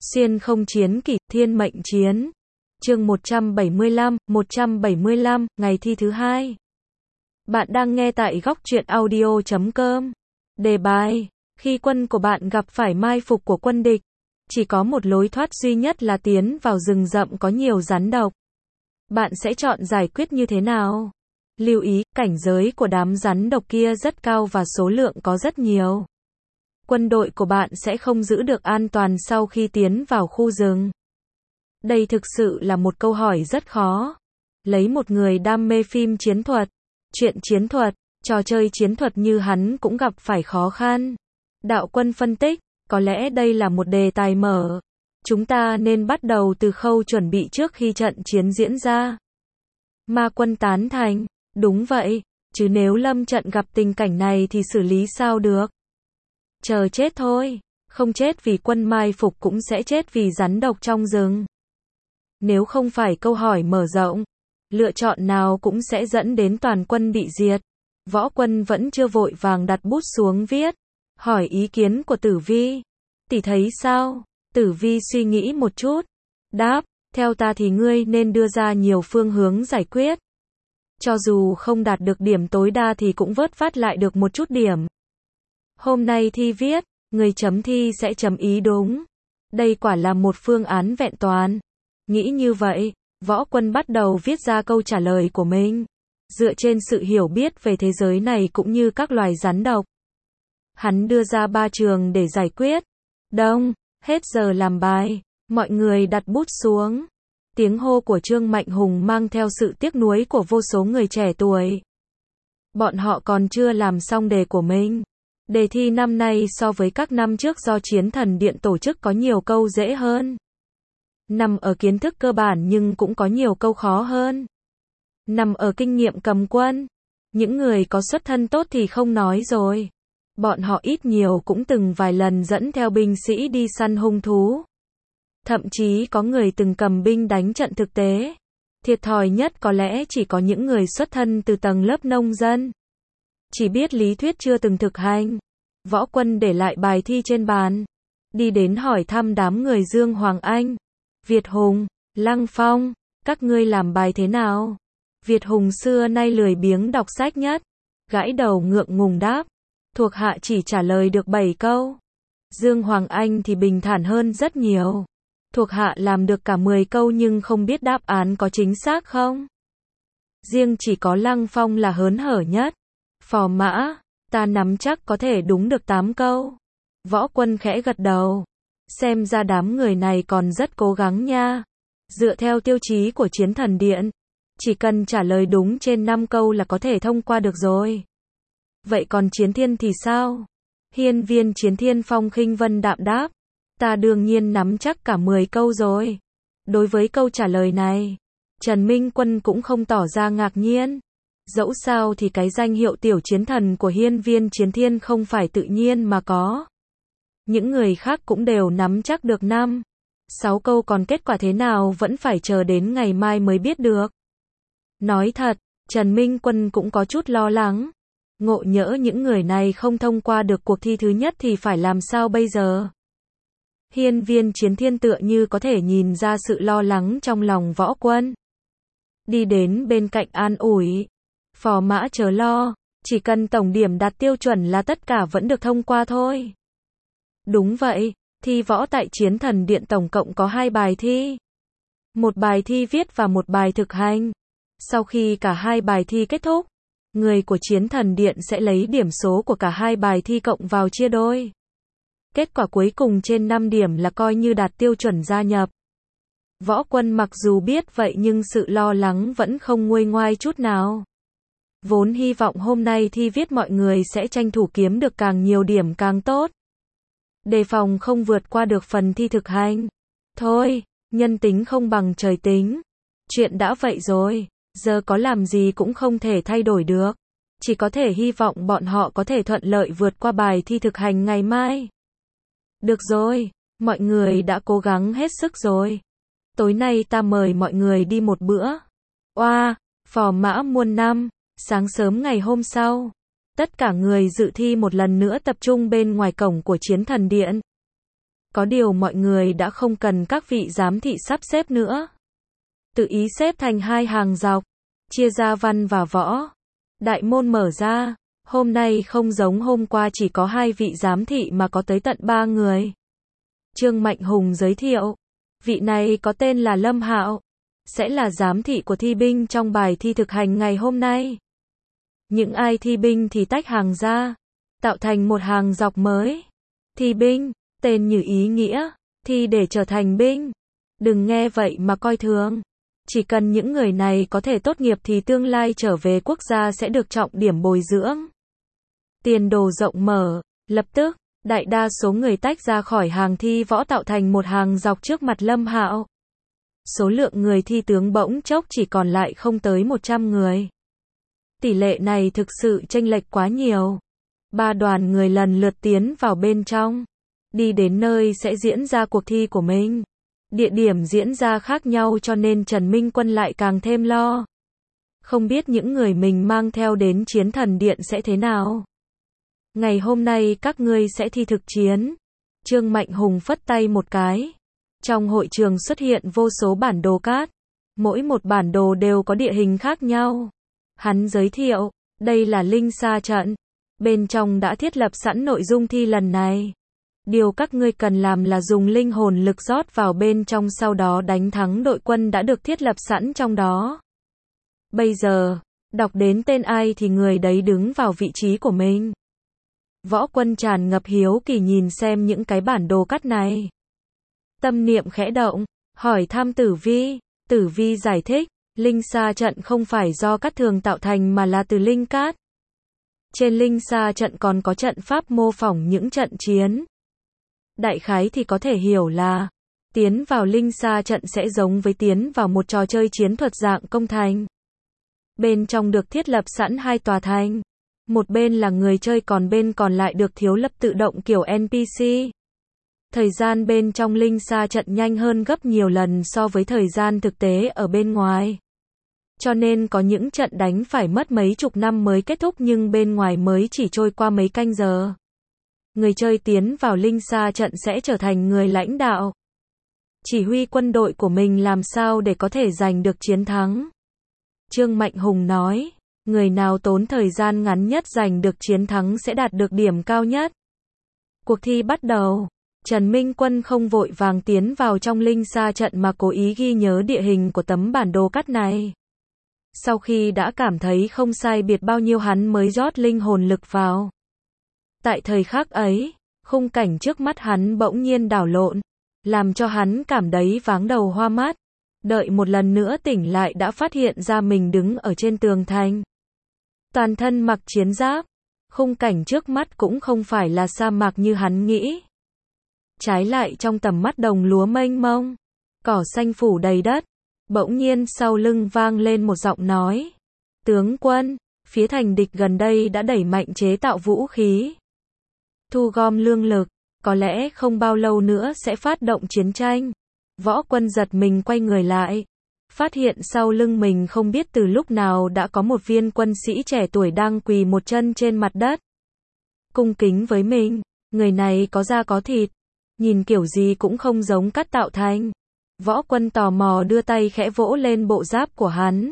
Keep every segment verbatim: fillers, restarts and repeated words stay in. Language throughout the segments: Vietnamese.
Xuyên không chiến kỷ, thiên mệnh chiến. Chương một trăm bảy mươi lăm, một trăm bảy mươi lăm, ngày thi thứ hai. Bạn đang nghe tại góc truyện audio chấm com. Đề bài: khi quân của bạn gặp phải mai phục của quân địch, chỉ có một lối thoát duy nhất là tiến vào rừng rậm có nhiều rắn độc. Bạn sẽ chọn giải quyết như thế nào? Lưu ý, cảnh giới của đám rắn độc kia rất cao và số lượng có rất nhiều. Quân đội của bạn sẽ không giữ được an toàn sau khi tiến vào khu rừng. Đây thực sự là một câu hỏi rất khó. Lấy một người đam mê phim chiến thuật, chuyện chiến thuật, trò chơi chiến thuật như hắn cũng gặp phải khó khăn. Đạo Quân phân tích, có lẽ đây là một đề tài mở. Chúng ta nên bắt đầu từ khâu chuẩn bị trước khi trận chiến diễn ra. Ma Quân tán thành, đúng vậy, chứ nếu lâm trận gặp tình cảnh này thì xử lý sao được? Chờ chết thôi, không chết vì quân mai phục cũng sẽ chết vì rắn độc trong rừng. Nếu không phải câu hỏi mở rộng, lựa chọn nào cũng sẽ dẫn đến toàn quân bị diệt. Võ Quân vẫn chưa vội vàng đặt bút xuống viết, hỏi ý kiến của Tử Vi. Tỷ thấy sao? Tử Vi suy nghĩ một chút, đáp, theo ta thì ngươi nên đưa ra nhiều phương hướng giải quyết. Cho dù không đạt được điểm tối đa thì cũng vớt vát lại được một chút điểm. Hôm nay thi viết, người chấm thi sẽ chấm ý đúng. Đây quả là một phương án vẹn toàn. Nghĩ như vậy, Võ Quân bắt đầu viết ra câu trả lời của mình, dựa trên sự hiểu biết về thế giới này cũng như các loài rắn độc. Hắn đưa ra ba trường để giải quyết. Đông, hết giờ làm bài, mọi người đặt bút xuống. Tiếng hô của Trương Mạnh Hùng mang theo sự tiếc nuối của vô số người trẻ tuổi. Bọn họ còn chưa làm xong đề của mình. Đề thi năm nay so với các năm trước do Chiến Thần Điện tổ chức có nhiều câu dễ hơn. Nằm ở kiến thức cơ bản nhưng cũng có nhiều câu khó hơn. Nằm ở kinh nghiệm cầm quân. Những người có xuất thân tốt thì không nói rồi. Bọn họ ít nhiều cũng từng vài lần dẫn theo binh sĩ đi săn hung thú. Thậm chí có người từng cầm binh đánh trận thực tế. Thiệt thòi nhất có lẽ chỉ có những người xuất thân từ tầng lớp nông dân. Chỉ biết lý thuyết chưa từng thực hành. Võ Quân để lại bài thi trên bàn. Đi đến hỏi thăm đám người Dương Hoàng Anh, Việt Hùng, Lăng Phong, các ngươi làm bài thế nào? Việt Hùng xưa nay lười biếng đọc sách nhất. Gãi đầu ngượng ngùng đáp, thuộc hạ chỉ trả lời được bảy câu. Dương Hoàng Anh thì bình thản hơn rất nhiều. Thuộc hạ làm được cả mười câu nhưng không biết đáp án có chính xác không? Riêng chỉ có Lăng Phong là hớn hở nhất. Phò mã, ta nắm chắc có thể đúng được tám câu. Võ Quân khẽ gật đầu. Xem ra đám người này còn rất cố gắng nha. Dựa theo tiêu chí của Chiến Thần Điện, chỉ cần trả lời đúng trên năm câu là có thể thông qua được rồi. Vậy còn Chiến Thiên thì sao? Hiên Viên Chiến Thiên phong khinh vân đạm đáp, ta đương nhiên nắm chắc cả mười câu rồi. Đối với câu trả lời này, Trần Minh Quân cũng không tỏ ra ngạc nhiên. Dẫu sao thì cái danh hiệu tiểu chiến thần của Hiên Viên Chiến Thiên không phải tự nhiên mà có. Những người khác cũng đều nắm chắc được năm, sáu câu, còn kết quả thế nào vẫn phải chờ đến ngày mai mới biết được. Nói thật, Trần Minh Quân cũng có chút lo lắng. Ngộ nhỡ những người này không thông qua được cuộc thi thứ nhất thì phải làm sao bây giờ? Hiên Viên Chiến Thiên tựa như có thể nhìn ra sự lo lắng trong lòng Võ Quân. Đi đến bên cạnh an ủi. Phò mã chớ lo, chỉ cần tổng điểm đạt tiêu chuẩn là tất cả vẫn được thông qua thôi. Đúng vậy, thi võ tại Chiến Thần Điện tổng cộng có hai bài thi. Một bài thi viết và một bài thực hành. Sau khi cả hai bài thi kết thúc, người của Chiến Thần Điện sẽ lấy điểm số của cả hai bài thi cộng vào chia đôi. Kết quả cuối cùng trên năm điểm là coi như đạt tiêu chuẩn gia nhập. Võ Quân mặc dù biết vậy nhưng sự lo lắng vẫn không nguôi ngoai chút nào. Vốn hy vọng hôm nay thi viết mọi người sẽ tranh thủ kiếm được càng nhiều điểm càng tốt. Đề phòng không vượt qua được phần thi thực hành. Thôi, nhân tính không bằng trời tính. Chuyện đã vậy rồi, giờ có làm gì cũng không thể thay đổi được. Chỉ có thể hy vọng bọn họ có thể thuận lợi vượt qua bài thi thực hành ngày mai. Được rồi, mọi người đã cố gắng hết sức rồi. Tối nay ta mời mọi người đi một bữa. Oa, phò mã muôn năm. Sáng sớm ngày hôm sau, tất cả người dự thi một lần nữa tập trung bên ngoài cổng của Chiến Thần Điện. Có điều mọi người đã không cần các vị giám thị sắp xếp nữa. Tự ý xếp thành hai hàng dọc, chia ra văn và võ. Đại môn mở ra, hôm nay không giống hôm qua chỉ có hai vị giám thị mà có tới tận ba người. Trương Mạnh Hùng giới thiệu, vị này có tên là Lâm Hạo, sẽ là giám thị của thi binh trong bài thi thực hành ngày hôm nay. Những ai thi binh thì tách hàng ra, tạo thành một hàng dọc mới. Thi binh, tên như ý nghĩa, thi để trở thành binh. Đừng nghe vậy mà coi thường. Chỉ cần những người này có thể tốt nghiệp thì tương lai trở về quốc gia sẽ được trọng điểm bồi dưỡng. Tiền đồ rộng mở, lập tức, đại đa số người tách ra khỏi hàng thi võ tạo thành một hàng dọc trước mặt Lâm Hạo. Số lượng người thi tướng bỗng chốc chỉ còn lại không tới một trăm người. Tỷ lệ này thực sự chênh lệch quá nhiều. Ba đoàn người lần lượt tiến vào bên trong, đi đến nơi sẽ diễn ra cuộc thi của mình. Địa điểm diễn ra khác nhau cho nên Trần Minh Quân lại càng thêm lo. Không biết những người mình mang theo đến Chiến Thần Điện sẽ thế nào. Ngày hôm nay các ngươi sẽ thi thực chiến. Trương Mạnh Hùng phất tay một cái. Trong hội trường xuất hiện vô số bản đồ cát. Mỗi một bản đồ đều có địa hình khác nhau. Hắn giới thiệu, đây là Linh Sa trận. Bên trong đã thiết lập sẵn nội dung thi lần này. Điều các ngươi cần làm là dùng linh hồn lực rót vào bên trong, sau đó đánh thắng đội quân đã được thiết lập sẵn trong đó. Bây giờ, đọc đến tên ai thì người đấy đứng vào vị trí của mình. Võ Quân tràn ngập hiếu kỳ nhìn xem những cái bản đồ cắt này. Tâm niệm khẽ động, hỏi thăm Tử Vi. Tử Vi giải thích, Linh Sa trận không phải do cát thường tạo thành mà là từ linh cát. Trên Linh Sa trận còn có trận pháp mô phỏng những trận chiến. Đại khái thì có thể hiểu là, tiến vào Linh Sa trận sẽ giống với tiến vào một trò chơi chiến thuật dạng công thành. Bên trong được thiết lập sẵn hai tòa thành. Một bên là người chơi còn bên còn lại được thiếu lập tự động kiểu en pê xê. Thời gian bên trong Linh Sa trận nhanh hơn gấp nhiều lần so với thời gian thực tế ở bên ngoài. Cho nên có những trận đánh phải mất mấy chục năm mới kết thúc nhưng bên ngoài mới chỉ trôi qua mấy canh giờ. Người chơi tiến vào Linh Sa trận sẽ trở thành người lãnh đạo. Chỉ huy quân đội của mình làm sao để có thể giành được chiến thắng. Trương Mạnh Hùng nói, người nào tốn thời gian ngắn nhất giành được chiến thắng sẽ đạt được điểm cao nhất. Cuộc thi bắt đầu. Trần Minh Quân không vội vàng tiến vào trong Linh Sa trận mà cố ý ghi nhớ địa hình của tấm bản đồ cắt này. Sau khi đã cảm thấy không sai biệt bao nhiêu hắn mới rót linh hồn lực vào. Tại thời khắc ấy, khung cảnh trước mắt hắn bỗng nhiên đảo lộn, làm cho hắn cảm thấy váng đầu hoa mắt. Đợi một lần nữa tỉnh lại đã phát hiện ra mình đứng ở trên tường thành. Toàn thân mặc chiến giáp, khung cảnh trước mắt cũng không phải là sa mạc như hắn nghĩ. Trái lại trong tầm mắt đồng lúa mênh mông, cỏ xanh phủ đầy đất. Bỗng nhiên sau lưng vang lên một giọng nói. Tướng quân, phía thành địch gần đây đã đẩy mạnh chế tạo vũ khí, thu gom lương lực, có lẽ không bao lâu nữa sẽ phát động chiến tranh. Võ Quân giật mình quay người lại, phát hiện sau lưng mình không biết từ lúc nào đã có một viên quân sĩ trẻ tuổi đang quỳ một chân trên mặt đất. Cung kính với mình, người này có da có thịt, nhìn kiểu gì cũng không giống cát tạo thành. Võ Quân tò mò đưa tay khẽ vỗ lên bộ giáp của hắn.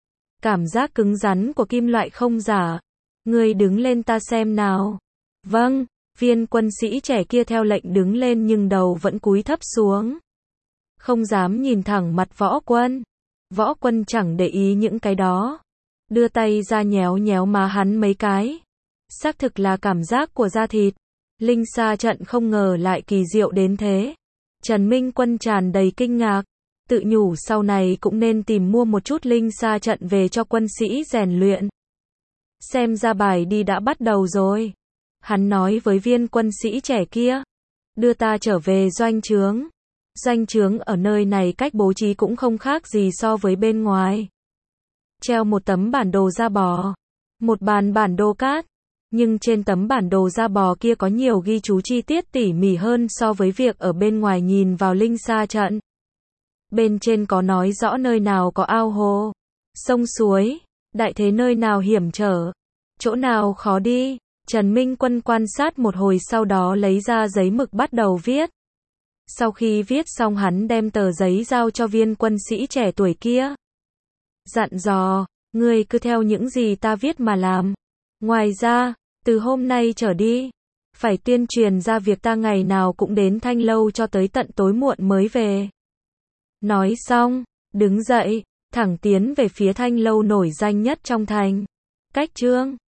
Cảm giác cứng rắn của kim loại không giả. Ngươi đứng lên ta xem nào. Vâng, viên quân sĩ trẻ kia theo lệnh đứng lên nhưng đầu vẫn cúi thấp xuống. Không dám nhìn thẳng mặt Võ Quân. Võ Quân chẳng để ý những cái đó. Đưa tay ra nhéo nhéo má hắn mấy cái. Xác thực là cảm giác của da thịt. Linh Sa trận không ngờ lại kỳ diệu đến thế. Trần Minh Quân tràn đầy kinh ngạc, tự nhủ sau này cũng nên tìm mua một chút Linh Sa trận về cho quân sĩ rèn luyện. Xem ra bài đi đã bắt đầu rồi. Hắn nói với viên quân sĩ trẻ kia, đưa ta trở về doanh trướng. Doanh trướng ở nơi này cách bố trí cũng không khác gì so với bên ngoài. Treo một tấm bản đồ da bò, một bàn bản đồ cát. Nhưng trên tấm bản đồ da bò kia có nhiều ghi chú chi tiết tỉ mỉ hơn so với việc ở bên ngoài nhìn vào Linh Sa trận. Bên trên có nói rõ nơi nào có ao hồ, sông suối, đại thế nơi nào hiểm trở, chỗ nào khó đi. Trần Minh Quân quan sát một hồi sau đó lấy ra giấy mực bắt đầu viết. Sau khi viết xong hắn đem tờ giấy giao cho viên quân sĩ trẻ tuổi kia. Dặn dò, ngươi cứ theo những gì ta viết mà làm. Ngoài ra, từ hôm nay trở đi, phải tuyên truyền ra việc ta ngày nào cũng đến Thanh Lâu cho tới tận tối muộn mới về. Nói xong, đứng dậy, thẳng tiến về phía Thanh Lâu nổi danh nhất trong thành. Cách Trương